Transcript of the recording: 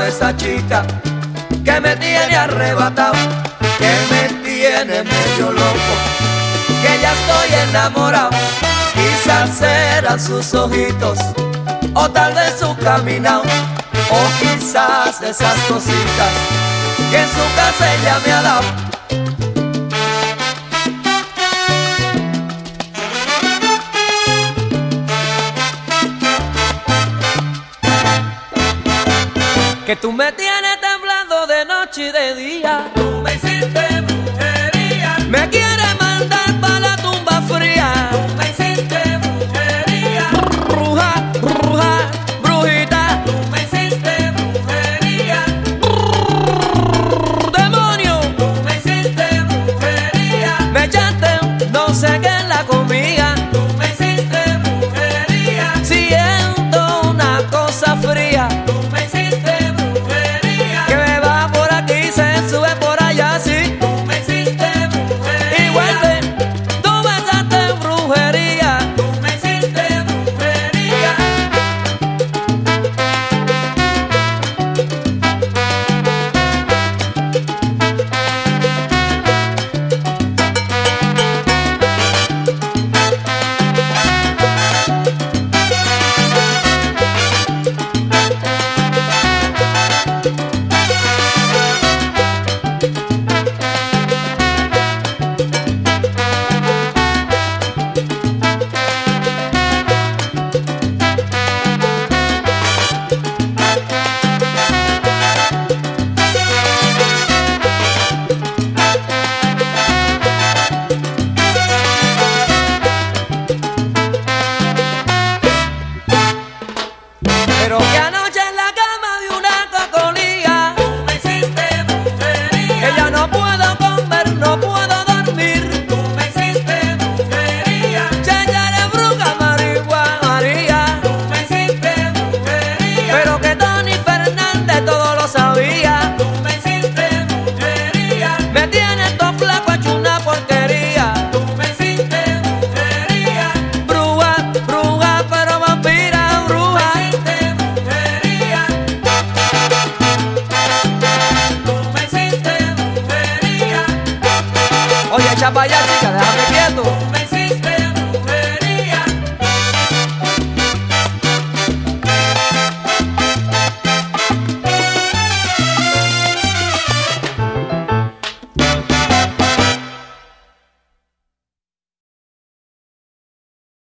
esa chica que me tiene arrebatado, que me tiene medio loco, que ya estoy enamorado. Quizás eran sus ojitos, o tal vez su caminado, o quizás esas cositas que en su casa ella me ha dado. Que tú me tienes temblando de noche y de día. Tú me hiciste brujería. Me quieres mandar pa' la tumba fría. Tú me hiciste brujería. Bruja, bruja, brujita. Tú me hiciste brujería. Demonio. Tú me hiciste brujería. Me echaste no sé qué en la comida. Tú me hiciste brujería. Siento una cosa fría. Tú me hiciste brujería. Que me va por aquí, se sube por allá, sí. Tú me hiciste brujería. Y vuelve, tú me echaste brujería. Tú me hiciste brujería. Pero que anoche en la cama de una cocolía, Tú me hiciste brujería. que ya no puedo comer, no puedo dormir. Tú me hiciste brujería. Chéchale bruja, marihuana, María. Tú me hiciste brujería. Pero que Tony Fernández todo lo sabía. Tú me hiciste brujería. Me tienes todo flaco hecho una porquería. Tú me hiciste brujería. Bruja, bruja, pero vampira, bruja. Tú me hiciste brujería. Tú me hiciste brujería. Oye, echa pa' allá, chica, déjame quieto.